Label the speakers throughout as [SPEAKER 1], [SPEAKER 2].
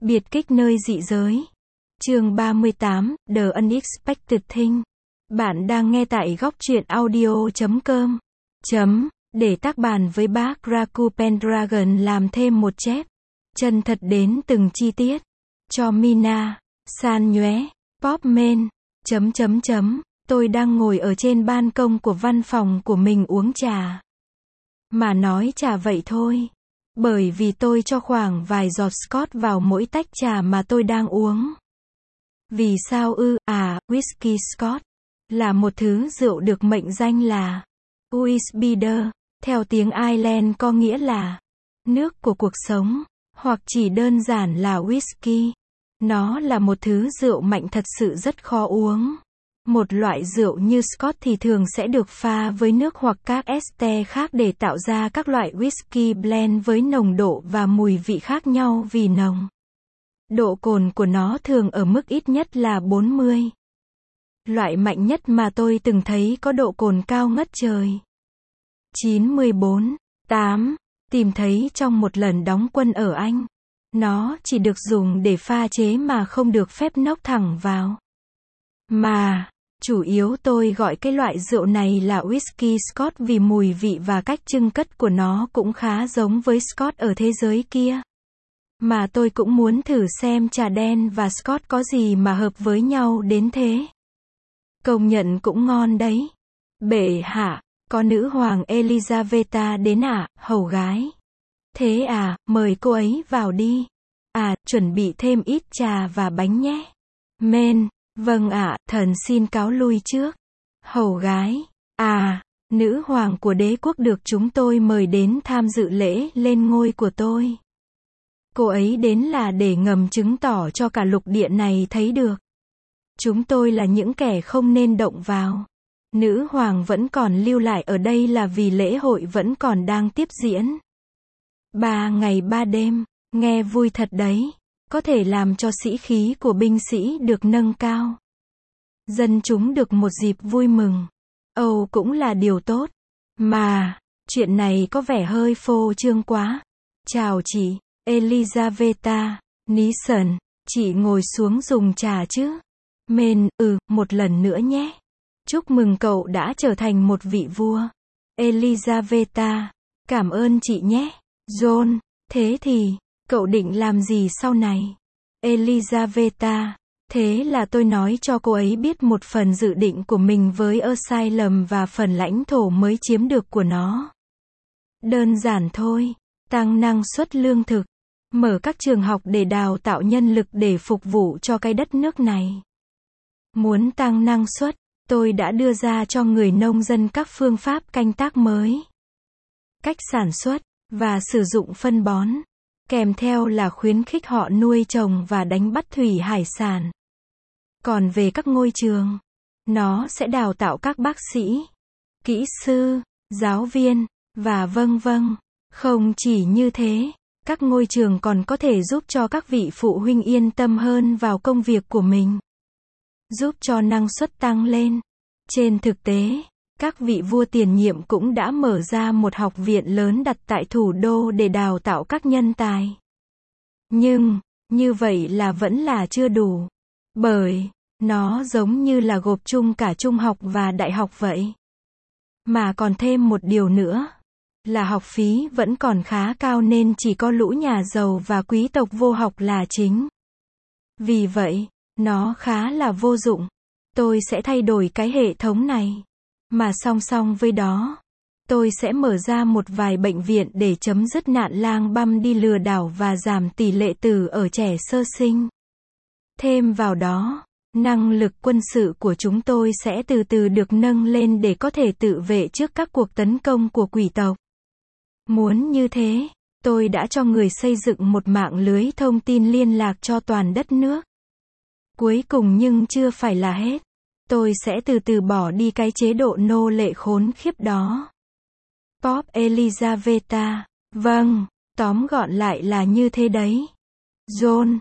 [SPEAKER 1] Biệt kích nơi dị giới. Chương 38, The Unexpected Thing. Bạn đang nghe tại góc truyện audio.com. Để tác bàn với bác Raku Pendragon làm thêm một chép. Chân thật đến từng chi tiết. Cho Mina. San nhóe. Popman. Tôi đang ngồi ở trên ban công của văn phòng của mình uống trà. Mà nói trà vậy thôi. Bởi vì tôi cho khoảng vài giọt Scotch vào mỗi tách trà mà tôi đang uống. Vì sao ư? Whisky Scotch là một thứ rượu được mệnh danh là Wisbider, theo tiếng Ireland có nghĩa là nước của cuộc sống, hoặc chỉ đơn giản là whisky. Nó là một thứ rượu mạnh thật sự rất khó uống. Một loại rượu như Scotch thì thường sẽ được pha với nước hoặc các ester khác để tạo ra các loại whisky blend với nồng độ và mùi vị khác nhau vì nồng. Độ cồn của nó thường ở mức ít nhất là 40. Loại mạnh nhất mà tôi từng thấy có độ cồn cao ngất trời. 94,8. Tìm thấy trong một lần đóng quân ở Anh. Nó chỉ được dùng để pha chế mà không được phép nốc thẳng vào. Mà, chủ yếu tôi gọi cái loại rượu này là whisky Scotch vì mùi vị và cách trưng cất của nó cũng khá giống với Scotch ở thế giới kia. Mà tôi cũng muốn thử xem trà đen và Scotch có gì mà hợp với nhau đến thế. Công nhận cũng ngon đấy. Bệ hạ, có nữ hoàng Elizaveta đến hầu gái. Thế mời cô ấy vào đi. Chuẩn bị thêm ít trà và bánh nhé. Men, vâng thần xin cáo lui trước. Hầu gái, nữ hoàng của đế quốc được chúng tôi mời đến tham dự lễ lên ngôi của tôi. Cô ấy đến là để ngầm chứng tỏ cho cả lục địa này thấy được. Chúng tôi là những kẻ không nên động vào. Nữ hoàng vẫn còn lưu lại ở đây là vì lễ hội vẫn còn đang tiếp diễn. 3 ngày 3 đêm, nghe vui thật đấy. Có thể làm cho sĩ khí của binh sĩ được nâng cao. Dân chúng được một dịp vui mừng. Cũng là điều tốt. Mà, chuyện này có vẻ hơi phô trương quá. Chào chị, Elizaveta, Nixon, chị ngồi xuống dùng trà chứ. Men, một lần nữa nhé. Chúc mừng cậu đã trở thành một vị vua. Elizaveta, cảm ơn chị nhé. John, thế thì, cậu định làm gì sau này? Elizaveta, thế là tôi nói cho cô ấy biết một phần dự định của mình với Asylum và phần lãnh thổ mới chiếm được của nó. Đơn giản thôi, tăng năng suất lương thực, mở các trường học để đào tạo nhân lực để phục vụ cho cái đất nước này. Muốn tăng năng suất, tôi đã đưa ra cho người nông dân các phương pháp canh tác mới, cách sản xuất và sử dụng phân bón. Kèm theo là khuyến khích họ nuôi trồng và đánh bắt thủy hải sản. Còn về các ngôi trường, nó sẽ đào tạo các bác sĩ, kỹ sư, giáo viên, và vân vân. Không chỉ như thế, các ngôi trường còn có thể giúp cho các vị phụ huynh yên tâm hơn vào công việc của mình. Giúp cho năng suất tăng lên. Trên thực tế, các vị vua tiền nhiệm cũng đã mở ra một học viện lớn đặt tại thủ đô để đào tạo các nhân tài. Nhưng, như vậy là vẫn là chưa đủ. Bởi, nó giống như là gộp chung cả trung học và đại học vậy. Mà còn thêm một điều nữa, là học phí vẫn còn khá cao nên chỉ có lũ nhà giàu và quý tộc vô học là chính. Vì vậy, nó khá là vô dụng. Tôi sẽ thay đổi cái hệ thống này. Mà song song với đó, tôi sẽ mở ra một vài bệnh viện để chấm dứt nạn lang băm đi lừa đảo và giảm tỷ lệ tử ở trẻ sơ sinh. Thêm vào đó, năng lực quân sự của chúng tôi sẽ từ từ được nâng lên để có thể tự vệ trước các cuộc tấn công của quỷ tộc. Muốn như thế, tôi đã cho người xây dựng một mạng lưới thông tin liên lạc cho toàn đất nước. Cuối cùng nhưng chưa phải là hết. Tôi sẽ từ từ bỏ đi cái chế độ nô lệ khốn khiếp đó. Pop Elizaveta, vâng, tóm gọn lại là như thế đấy. John,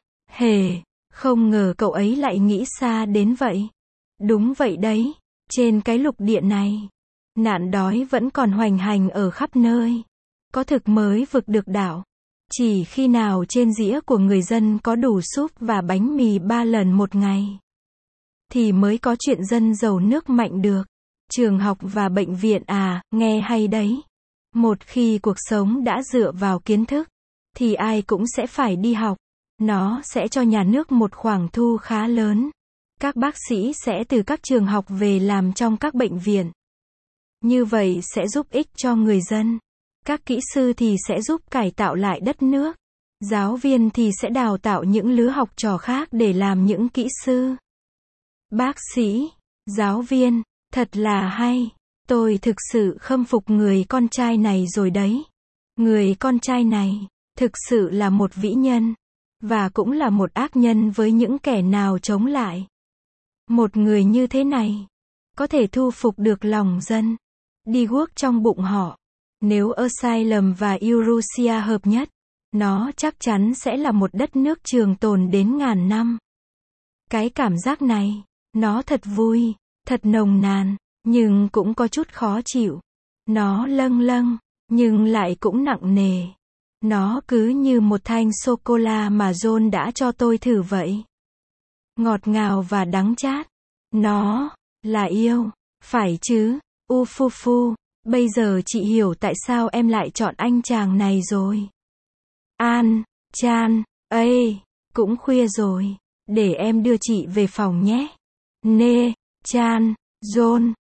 [SPEAKER 1] không ngờ cậu ấy lại nghĩ xa đến vậy. Đúng vậy đấy, trên cái lục địa này, nạn đói vẫn còn hoành hành ở khắp nơi. Có thực mới vực được đảo. Chỉ khi nào trên dĩa của người dân có đủ súp và bánh mì 3 lần một ngày, thì mới có chuyện dân giàu nước mạnh được. Trường học và bệnh viện à, nghe hay đấy. Một khi cuộc sống đã dựa vào kiến thức, thì ai cũng sẽ phải đi học. Nó sẽ cho nhà nước một khoản thu khá lớn. Các bác sĩ sẽ từ các trường học về làm trong các bệnh viện. Như vậy sẽ giúp ích cho người dân. Các kỹ sư thì sẽ giúp cải tạo lại đất nước. Giáo viên thì sẽ đào tạo những lứa học trò khác để làm những kỹ sư. Bác sĩ, giáo viên, thật là hay. Tôi thực sự khâm phục người con trai này rồi đấy. Người con trai này, thực sự là một vĩ nhân. Và cũng là một ác nhân với những kẻ nào chống lại. Một người như thế này, có thể thu phục được lòng dân. Đi guốc trong bụng họ. Nếu Asylum và Eurasia hợp nhất, nó chắc chắn sẽ là một đất nước trường tồn đến ngàn năm. Cái cảm giác này, nó thật vui, thật nồng nàn, nhưng cũng có chút khó chịu. Nó lâng lâng, nhưng lại cũng nặng nề. Nó cứ như một thanh sô-cô-la mà John đã cho tôi thử vậy. Ngọt ngào và đắng chát. Nó là yêu, phải chứ? Ufufu, bây giờ chị hiểu tại sao em lại chọn anh chàng này rồi. An, Chan, ê, cũng khuya rồi. Để em đưa chị về phòng nhé. Nê, Chan, John,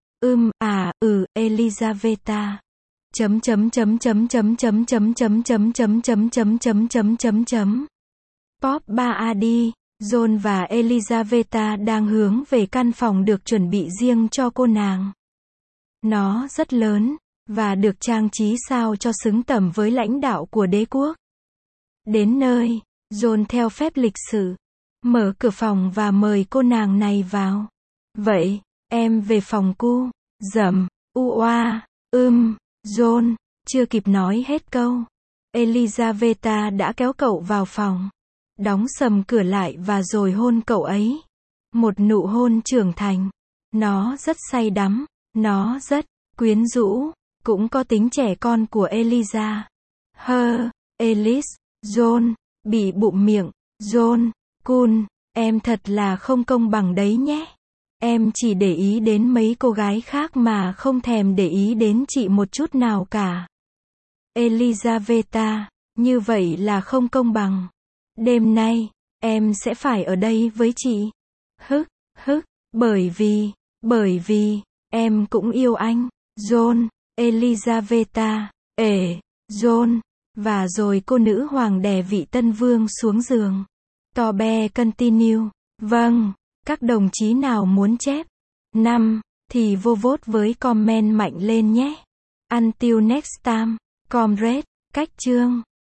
[SPEAKER 1] Elizaveta. Pop 3AD, John và Elizaveta đang hướng về căn phòng được chuẩn bị riêng cho cô nàng. Nó rất lớn, và được trang trí sao cho xứng tầm với lãnh đạo của đế quốc. Đến nơi, John theo phép lịch sự, mở cửa phòng và mời cô nàng này vào. Vậy, em về phòng cu, dầm, John, chưa kịp nói hết câu. Elizaveta đã kéo cậu vào phòng, đóng sầm cửa lại và rồi hôn cậu ấy. Một nụ hôn trưởng thành. Nó rất say đắm, nó rất quyến rũ, cũng có tính trẻ con của Eliza. Ellis, John, bị bụm miệng, John, cool, em thật là không công bằng đấy nhé. Em chỉ để ý đến mấy cô gái khác mà không thèm để ý đến chị một chút nào cả. Elizaveta, như vậy là không công bằng. Đêm nay, em sẽ phải ở đây với chị. Bởi vì, em cũng yêu anh. John, Elizaveta, John, và rồi cô nữ hoàng đè vị tân vương xuống giường. Tobe continue. Vâng, các đồng chí nào muốn chép? 5, thì vô vote với comment mạnh lên nhé. Until next time, comrade, cách chương.